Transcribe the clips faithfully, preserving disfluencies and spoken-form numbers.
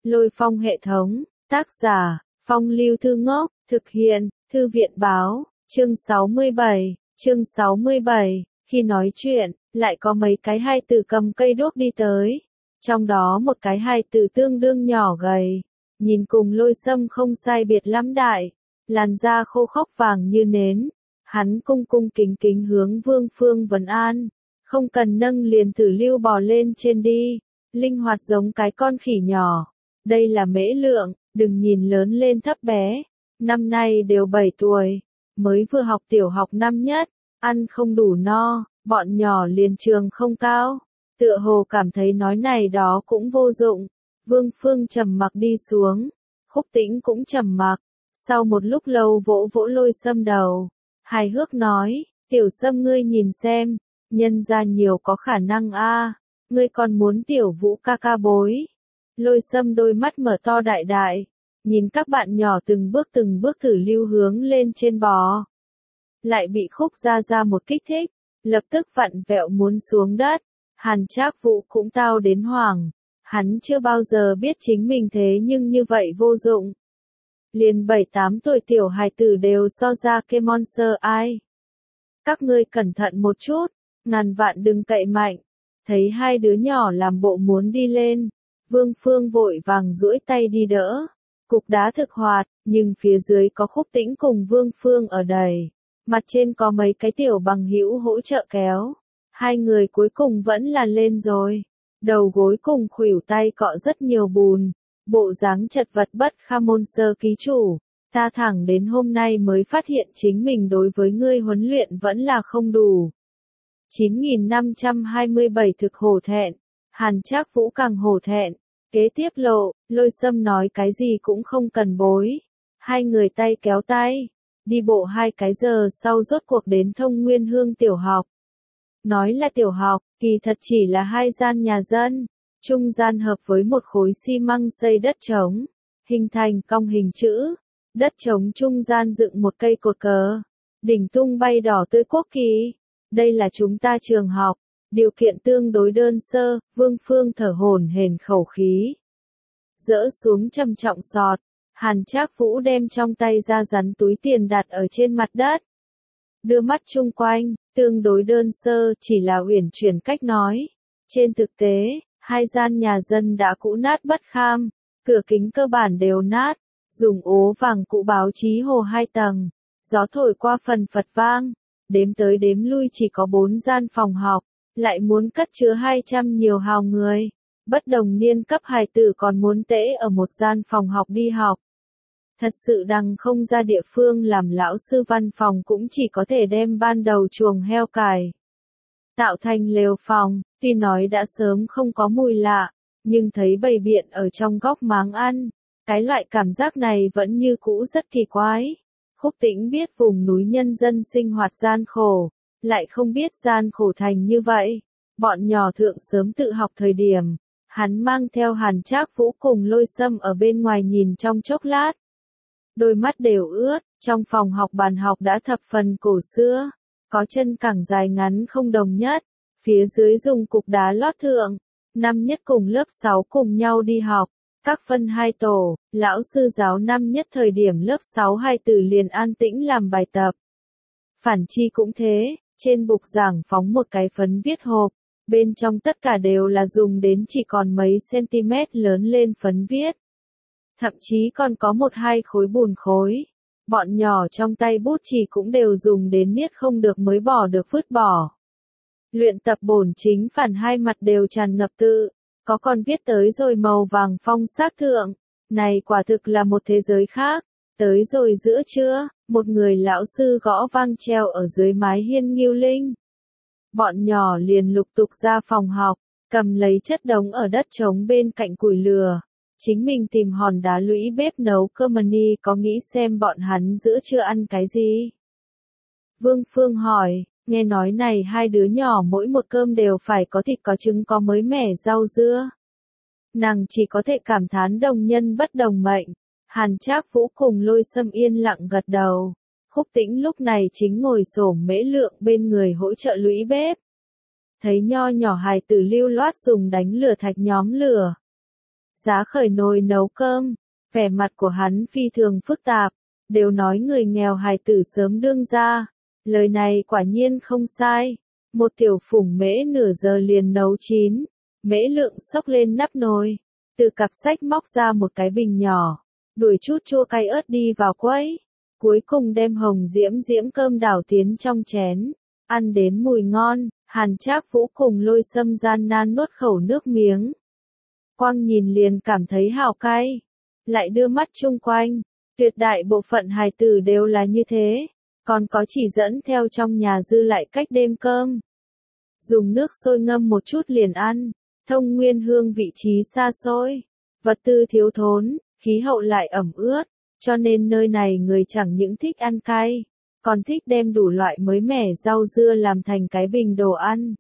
Lôi Phong hệ thống, tác giả, Phong Lưu Thư Ngốc, thực hiện, Thư viện báo, chương sáu mươi bảy, chương sáu mươi bảy, khi nói chuyện, lại có mấy cái hai từ cầm cây đuốc đi tới. Trong đó một cái hai từ tương đương nhỏ gầy, nhìn cùng Lôi Sâm không sai biệt lắm đại, làn da khô khốc vàng như nến. Hắn cung cung kính kính hướng Vương Phương vấn an, không cần nâng liền thử lưu bò lên trên đi, linh hoạt giống cái con khỉ nhỏ. Đây là Mễ Lượng, đừng nhìn lớn lên thấp bé, năm nay đều bảy tuổi, mới vừa học tiểu học năm nhất, ăn không đủ no, bọn nhỏ liền trường không cao, tựa hồ cảm thấy nói này đó cũng vô dụng. Vương Phương trầm mặc đi xuống, Khúc Tĩnh cũng trầm mặc, sau một lúc lâu vỗ vỗ Lôi Sâm đầu, hài hước nói, tiểu Sâm ngươi nhìn xem, nhân ra nhiều có khả năng a, ngươi còn muốn tiểu Vũ ca ca bối. Lôi Sâm đôi mắt mở to đại đại, nhìn các bạn nhỏ từng bước từng bước thử lưu hướng lên trên bò. Lại bị Khúc Gia Gia một kích thích, lập tức vặn vẹo muốn xuống đất. Hàn Trác Vũ cũng tao đến hoảng, hắn chưa bao giờ biết chính mình thế nhưng như vậy vô dụng. Liền bảy tám tuổi tiểu hài tử đều so ra cái monster ai. Các ngươi cẩn thận một chút, ngàn vạn đừng cậy mạnh. Thấy hai đứa nhỏ làm bộ muốn đi lên, Vương Phương vội vàng duỗi tay đi đỡ. Cục đá thực hoạt, nhưng phía dưới có Khúc Tĩnh cùng Vương Phương ở đầy. Mặt trên có mấy cái tiểu bằng hữu hỗ trợ kéo. Hai người cuối cùng vẫn là lên rồi. Đầu gối cùng khuỷu tay cọ rất nhiều bùn. Bộ dáng chật vật bất kham môn sơ ký chủ. Ta thẳng đến hôm nay mới phát hiện chính mình đối với ngươi huấn luyện vẫn là không đủ. chín nghìn năm trăm hai mươi bảy thực hổ thẹn. Hàn Trác Vũ càng hổ thẹn. Kế tiếp lộ, Lôi Sâm nói cái gì cũng không cần bối. Hai người tay kéo tay. Đi bộ hai cái giờ sau rốt cuộc đến Thông Nguyên Hương tiểu học. Nói là tiểu học, kỳ thật chỉ là hai gian nhà dân. Trung gian hợp với một khối xi măng xây đất trống. Hình thành cong hình chữ. Đất trống trung gian dựng một cây cột cờ. Đỉnh tung bay đỏ tươi quốc kỳ. Đây là chúng ta trường học. Điều kiện tương đối đơn sơ, Vương Phương thở hổn hển khẩu khí. Dỡ xuống trầm trọng sọt, Hàn Trác Vũ đem trong tay ra rắn túi tiền đặt ở trên mặt đất. Đưa mắt chung quanh, tương đối đơn sơ chỉ là uyển chuyển cách nói. Trên thực tế, hai gian nhà dân đã cũ nát bất kham, cửa kính cơ bản đều nát, dùng ố vàng cũ báo chí hồ hai tầng, gió thổi qua phần phật vang, đếm tới đếm lui chỉ có bốn gian phòng học. Lại muốn cất chứa hai trăm nhiều hào người. Bất đồng niên cấp hài tử còn muốn tễ ở một gian phòng học đi học. Thật sự đằng không ra địa phương làm lão sư văn phòng cũng chỉ có thể đem ban đầu chuồng heo cài. Tạo thành lều phòng, tuy nói đã sớm không có mùi lạ, nhưng thấy bầy biện ở trong góc máng ăn. Cái loại cảm giác này vẫn như cũ rất kỳ quái. Khúc Tĩnh biết vùng núi nhân dân sinh hoạt gian khổ. Lại không biết gian khổ thành như vậy. Bọn nhỏ thượng sớm tự học thời điểm, hắn mang theo Hàn Trác Vũ cùng Lôi Sâm ở bên ngoài nhìn trong chốc lát. Đôi mắt đều ướt, trong phòng học bàn học đã thập phần cổ xưa, có chân cẳng dài ngắn không đồng nhất, phía dưới dùng cục đá lót thượng. Năm nhất cùng lớp sáu cùng nhau đi học, các phân hai tổ, lão sư giáo năm nhất thời điểm lớp sáu hai tử liền an tĩnh làm bài tập. Phản chi cũng thế. Trên bục giảng phóng một cái phấn viết hộp, bên trong tất cả đều là dùng đến chỉ còn mấy cm lớn lên phấn viết. Thậm chí còn có một hai khối bùn khối. Bọn nhỏ trong tay bút chì cũng đều dùng đến niết không được mới bỏ được vứt bỏ. Luyện tập bổn chính phản hai mặt đều tràn ngập tự, có còn viết tới rồi màu vàng phong sắc thượng. Này quả thực là một thế giới khác. Tới rồi giữa trưa, một người lão sư gõ vang treo ở dưới mái hiên Nghiêu Linh. Bọn nhỏ liền lục tục ra phòng học, cầm lấy chất đống ở đất trống bên cạnh củi lửa. Chính mình tìm hòn đá lũy bếp nấu cơm mani có nghĩ xem bọn hắn giữa trưa ăn cái gì. Vương Phương hỏi, nghe nói này hai đứa nhỏ mỗi một cơm đều phải có thịt có trứng có mới mẻ rau dưa. Nàng chỉ có thể cảm thán đồng nhân bất đồng mệnh. Hàn Trác Vũ cùng Lôi Sâm yên lặng gật đầu. Khúc Tĩnh lúc này chính ngồi xổm Mễ Lượng bên người hỗ trợ lũy bếp. Thấy nho nhỏ hài tử lưu loát dùng đánh lửa thạch nhóm lửa. giá khởi nồi nấu cơm, vẻ mặt của hắn phi thường phức tạp, đều nói người nghèo hài tử sớm đương ra, lời này quả nhiên không sai, một tiểu phủng mễ nửa giờ liền nấu chín, mễ lượng xốc lên nắp nồi, từ cặp sách móc ra một cái bình nhỏ, đuổi chút chua cay ớt đi vào quấy, cuối cùng đem hồng diễm diễm cơm đảo tiến trong chén, ăn đến mùi ngon, Hàn Trác Vũ cùng Lôi Sâm gian nan nuốt khẩu nước miếng. Quang nhìn liền cảm thấy hào cay, lại đưa mắt chung quanh, tuyệt đại bộ phận hài tử đều là như thế, còn có chỉ dẫn theo trong nhà dư lại cách đêm cơm. Dùng nước sôi ngâm một chút liền ăn, Thông Nguyên Hương vị trí xa xôi, vật tư thiếu thốn, khí hậu lại ẩm ướt, cho nên nơi này người chẳng những thích ăn cay, còn thích đem đủ loại mới mẻ rau dưa làm thành cái bình đồ ăn.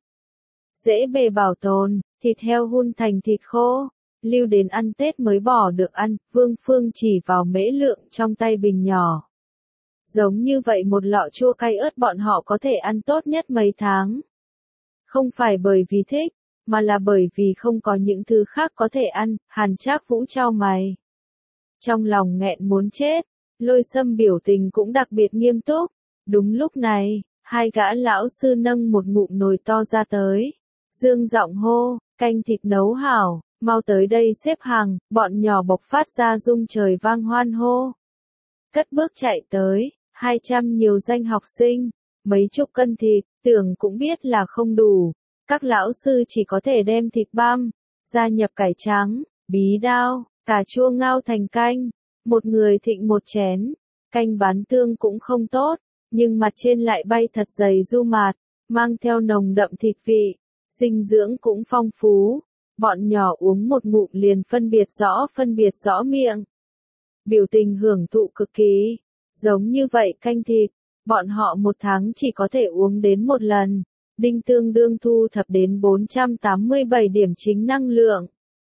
Dễ bề bảo tồn, thịt heo hun thành thịt khô, lưu đến ăn Tết mới bỏ được ăn, Vương Phương chỉ vào mễ lượng trong tay bình nhỏ. Giống như vậy một lọ chua cay ớt bọn họ có thể ăn tốt nhất mấy tháng. Không phải bởi vì thích, mà là bởi vì không có những thứ khác có thể ăn, Hàn Trác Vũ chau mày. Trong lòng nghẹn muốn chết, Lôi Sâm biểu tình cũng đặc biệt nghiêm túc. Đúng lúc này, hai gã lão sư nâng một ngụm nồi to ra tới. Dương giọng hô, canh thịt nấu hảo, mau tới đây xếp hàng, bọn nhỏ bộc phát ra rung trời vang hoan hô. Cất bước chạy tới, hai trăm nhiều danh học sinh, mấy chục cân thịt, tưởng cũng biết là không đủ. Các lão sư chỉ có thể đem thịt băm, gia nhập cải trắng, bí đao, cà chua ngao thành canh. Một người thịnh một chén, canh bán tương cũng không tốt, nhưng mặt trên lại bay thật dày du mạt, mang theo nồng đậm thịt vị, dinh dưỡng cũng phong phú. Bọn nhỏ uống một ngụm liền phân biệt rõ phân biệt rõ miệng. Biểu tình hưởng thụ cực kỳ, giống như vậy canh thịt, bọn họ một tháng chỉ có thể uống đến một lần, đinh tương đương thu thập đến bốn trăm tám mươi bảy điểm chính năng lượng.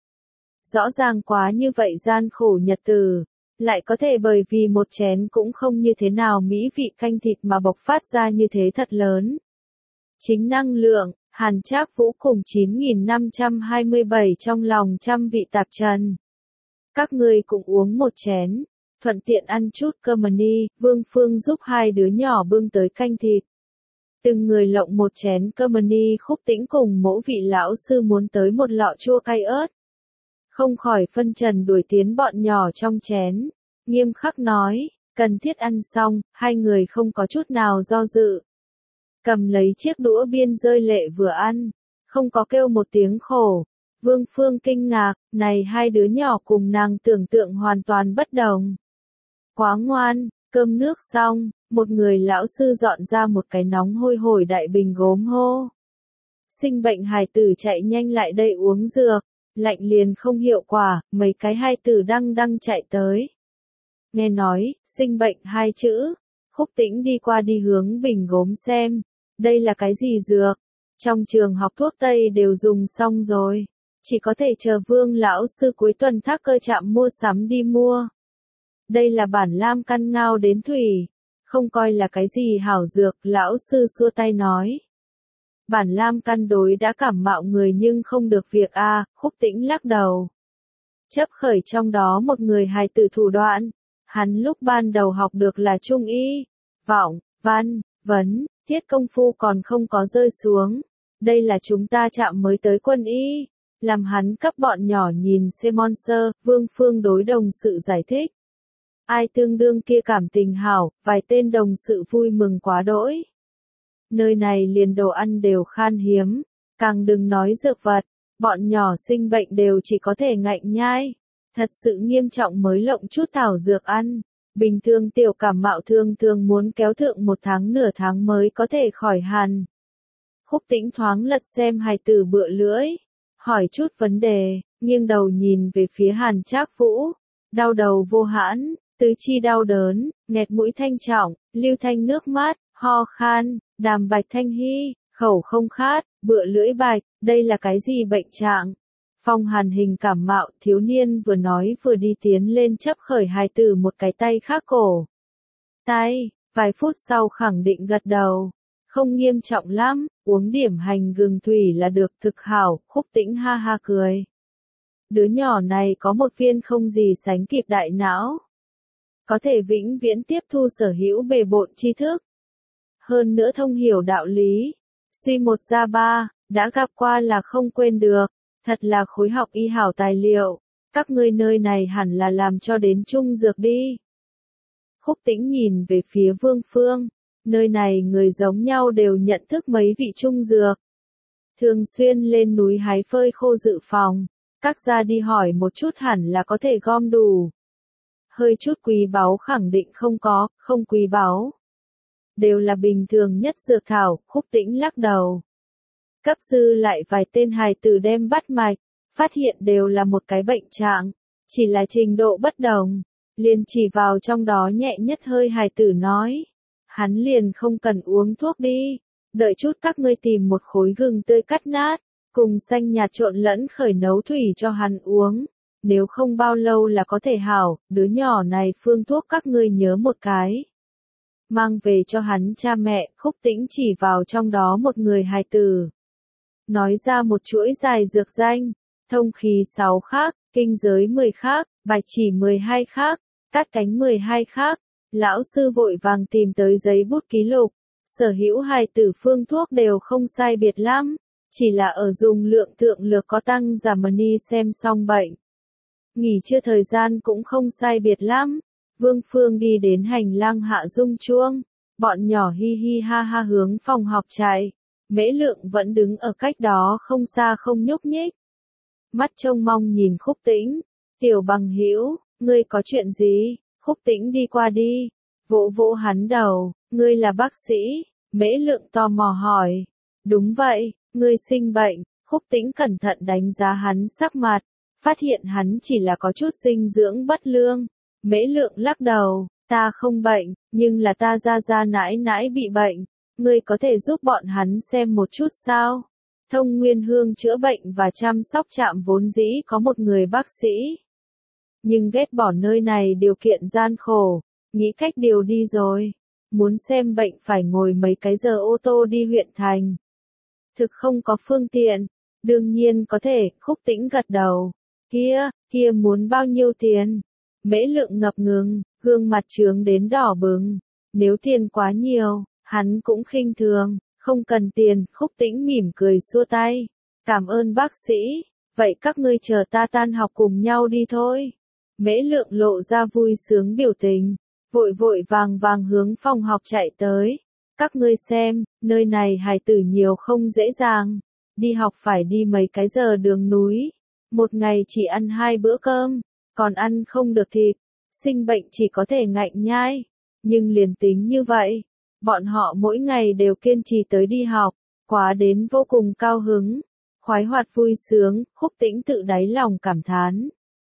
Rõ ràng quá như vậy gian khổ nhật tử, lại có thể bởi vì một chén cũng không như thế nào mỹ vị canh thịt mà bộc phát ra như thế thật lớn. Chính năng lượng, Hàn Trác Vũ cùng chín nghìn năm trăm hai mươi bảy trong lòng trăm vị tạp trần. Các ngươi cũng uống một chén, thuận tiện ăn chút cơm đi, Vương Phương giúp hai đứa nhỏ bưng tới canh thịt. Từng người lộng một chén cơm đi, Khúc Tĩnh cùng mỗi vị lão sư muốn tới một lọ chua cay ớt. Không khỏi phân trần đuổi tiến bọn nhỏ trong chén, nghiêm khắc nói, cần thiết ăn xong, hai người không có chút nào do dự. Cầm lấy chiếc đũa biên rơi lệ vừa ăn, không có kêu một tiếng khổ. Vương Phương kinh ngạc, này hai đứa nhỏ cùng nàng tưởng tượng hoàn toàn bất đồng. Quá ngoan, cơm nước xong, một người lão sư dọn ra một cái nóng hôi hổi đại bình gốm hô. Sinh bệnh hài tử chạy nhanh lại đây uống dược, lạnh liền không hiệu quả, mấy cái hai tử đăng đăng chạy tới. Nghe nói, sinh bệnh hai chữ, Khúc Tĩnh đi qua đi hướng bình gốm xem, đây là cái gì dược? Trong trường học thuốc Tây đều dùng xong rồi, chỉ có thể chờ Vương lão sư cuối tuần thác cơ trạm mua sắm đi mua. Đây là bản lam căn ngao đến thủy, không coi là cái gì hảo dược, lão sư xua tay nói. Bản lam căn đối đã cảm mạo người nhưng không được việc a, à, Khúc Tĩnh lắc đầu. Chấp khởi trong đó một người hài tử thủ đoạn, hắn lúc ban đầu học được là trung y, vọng, văn, vấn, thiết công phu còn không có rơi xuống. Đây là chúng ta chạm mới tới quân y, làm hắn cấp bọn nhỏ nhìn xem monster, Vương Phương đối đồng sự giải thích. Ai tương đương kia cảm tình hảo, vài tên đồng sự vui mừng quá đỗi. Nơi này liền đồ ăn đều khan hiếm, càng đừng nói dược vật, bọn nhỏ sinh bệnh đều chỉ có thể ngạnh nhai. Thật sự nghiêm trọng mới lộng chút thảo dược ăn, bình thường tiểu cảm mạo thường thường muốn kéo thượng một tháng nửa tháng mới có thể khỏi hẳn. Khúc Tĩnh thoáng lật xem hài tử bựa lưỡi, hỏi chút vấn đề, nghiêng đầu nhìn về phía Hàn Trác Vũ, đau đầu vô hãn, tứ chi đau đớn, nghẹt mũi thanh trọng, lưu thanh nước mắt, ho khan, đàm bạch thanh hy, khẩu không khát, bựa lưỡi bạch, đây là cái gì bệnh trạng? Phong Hàn hình cảm mạo, thiếu niên vừa nói vừa đi tiến lên chấp khởi hài tử một cái tay khác cổ. Tay, vài phút sau khẳng định gật đầu. Không nghiêm trọng lắm, uống điểm hành gừng thủy là được, thực hảo, Khúc Tĩnh ha ha cười. đứa nhỏ này có một viên không gì sánh kịp đại não. Có thể vĩnh viễn tiếp thu sở hữu bề bộn tri thức. Hơn nữa thông hiểu đạo lý. Suy một ra ba, đã gặp qua là không quên được. Thật là khối học y hảo tài liệu. Các ngươi nơi này hẳn là làm cho đến trung dược đi. Khúc Tĩnh nhìn về phía Vương Phương. Nơi này người giống nhau đều nhận thức mấy vị trung dược. Thường xuyên lên núi hái phơi khô dự phòng. Các gia đi hỏi một chút hẳn là có thể gom đủ. Hơi chút quý báu khẳng định không có, không quý báu. Đều là bình thường nhất dược thảo, Khúc Tĩnh lắc đầu. Cấp dư lại vài tên hài tử đem bắt mạch, phát hiện đều là một cái bệnh trạng, chỉ là trình độ bất đồng. Liền chỉ vào trong đó nhẹ nhất hơi hài tử nói. Hắn liền không cần uống thuốc đi, đợi chút các ngươi tìm một khối gừng tươi cắt nát, cùng xanh nhạt trộn lẫn khởi nấu thủy cho hắn uống. Nếu không bao lâu là có thể hảo, đứa nhỏ này phương thuốc các ngươi nhớ một cái. Mang về cho hắn cha mẹ, Khúc Tĩnh chỉ vào trong đó một người hài tử. Nói ra một chuỗi dài dược danh, thông khí sáu khác, kinh giới mười khác, bạch chỉ mười hai khác, cát cánh mười hai khác. Lão sư vội vàng tìm tới giấy bút ký lục, sở hữu hài tử phương thuốc đều không sai biệt lắm, chỉ là ở dùng lượng thượng lược có tăng giảm ni xem xong bệnh. Nghỉ trưa thời gian cũng không sai biệt lắm, Vương Phương đi đến hành lang hạ rung chuông, bọn nhỏ hi hi ha ha hướng phòng học chạy, Mễ Lượng vẫn đứng ở cách đó không xa không nhúc nhích. Mắt trông mong nhìn Khúc Tĩnh, tiểu bằng hữu, ngươi có chuyện gì? Khúc Tĩnh đi qua đi, vỗ vỗ hắn đầu, ngươi là bác sĩ, Mễ Lượng tò mò hỏi. Đúng vậy, ngươi sinh bệnh, Khúc Tĩnh cẩn thận đánh giá hắn sắc mặt, phát hiện hắn chỉ là có chút dinh dưỡng bất lương. Mễ Lượng lắc đầu, ta không bệnh, nhưng là ta ra ra nãi nãi bị bệnh, ngươi có thể giúp bọn hắn xem một chút sao? Thông Nguyên Hương chữa bệnh và chăm sóc trạm vốn dĩ có một người bác sĩ. Nhưng ghét bỏ nơi này điều kiện gian khổ, nghĩ cách điều đi rồi. Muốn xem bệnh phải ngồi mấy cái giờ ô tô đi huyện thành. Thực không có phương tiện, đương nhiên có thể, Khúc Tĩnh gật đầu. Kia, kia muốn bao nhiêu tiền? Mễ Lượng ngập ngừng, gương mặt trướng đến đỏ bừng. Nếu tiền quá nhiều, hắn cũng khinh thường, không cần tiền, Khúc Tĩnh mỉm cười xua tay. Cảm ơn bác sĩ, vậy các ngươi chờ ta tan học cùng nhau đi thôi. Mễ Lượng lộ ra vui sướng biểu tình, vội vội vàng vàng hướng phòng học chạy tới. Các ngươi xem, nơi này hài tử nhiều không dễ dàng, đi học phải đi mấy cái giờ đường núi, một ngày chỉ ăn hai bữa cơm, còn ăn không được thịt, sinh bệnh chỉ có thể ngạnh nhai. Nhưng liền tính như vậy, bọn họ mỗi ngày đều kiên trì tới đi học, quá đến vô cùng cao hứng, khoái hoạt vui sướng, Khúc Tĩnh tự đáy lòng cảm thán.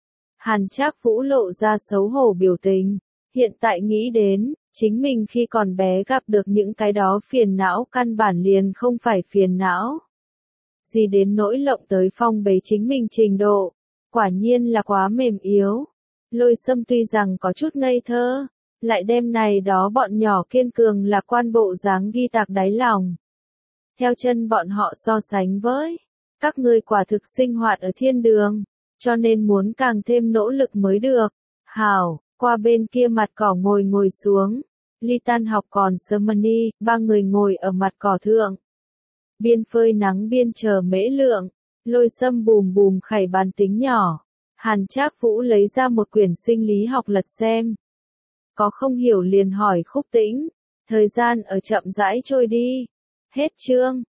Hàn Trác Vũ lộ ra xấu hổ biểu tình, hiện tại nghĩ đến, chính mình khi còn bé gặp được những cái đó phiền não căn bản liền không phải phiền não. Gì đến nỗi lộng tới phong bế chính mình trình độ, quả nhiên là quá mềm yếu. Lôi Sâm tuy rằng có chút ngây thơ, lại đem này đó bọn nhỏ kiên cường lạc quan bộ dáng ghi tạc đáy lòng. Theo chân bọn họ so sánh với, các ngươi quả thực sinh hoạt ở thiên đường, cho nên muốn càng thêm nỗ lực mới được. Hảo, qua bên kia mặt cỏ ngồi ngồi xuống, ly tan học còn sớm ni, ba người ngồi ở mặt cỏ thượng. Biên phơi nắng biên chờ Mễ Lượng, Lôi Sâm bùm bùm khẩy bàn tính nhỏ. Hàn Trác Vũ lấy ra một quyển sinh lý học lật xem. Có không hiểu liền hỏi Khúc Tĩnh, thời gian ở chậm rãi trôi đi. Hết chương.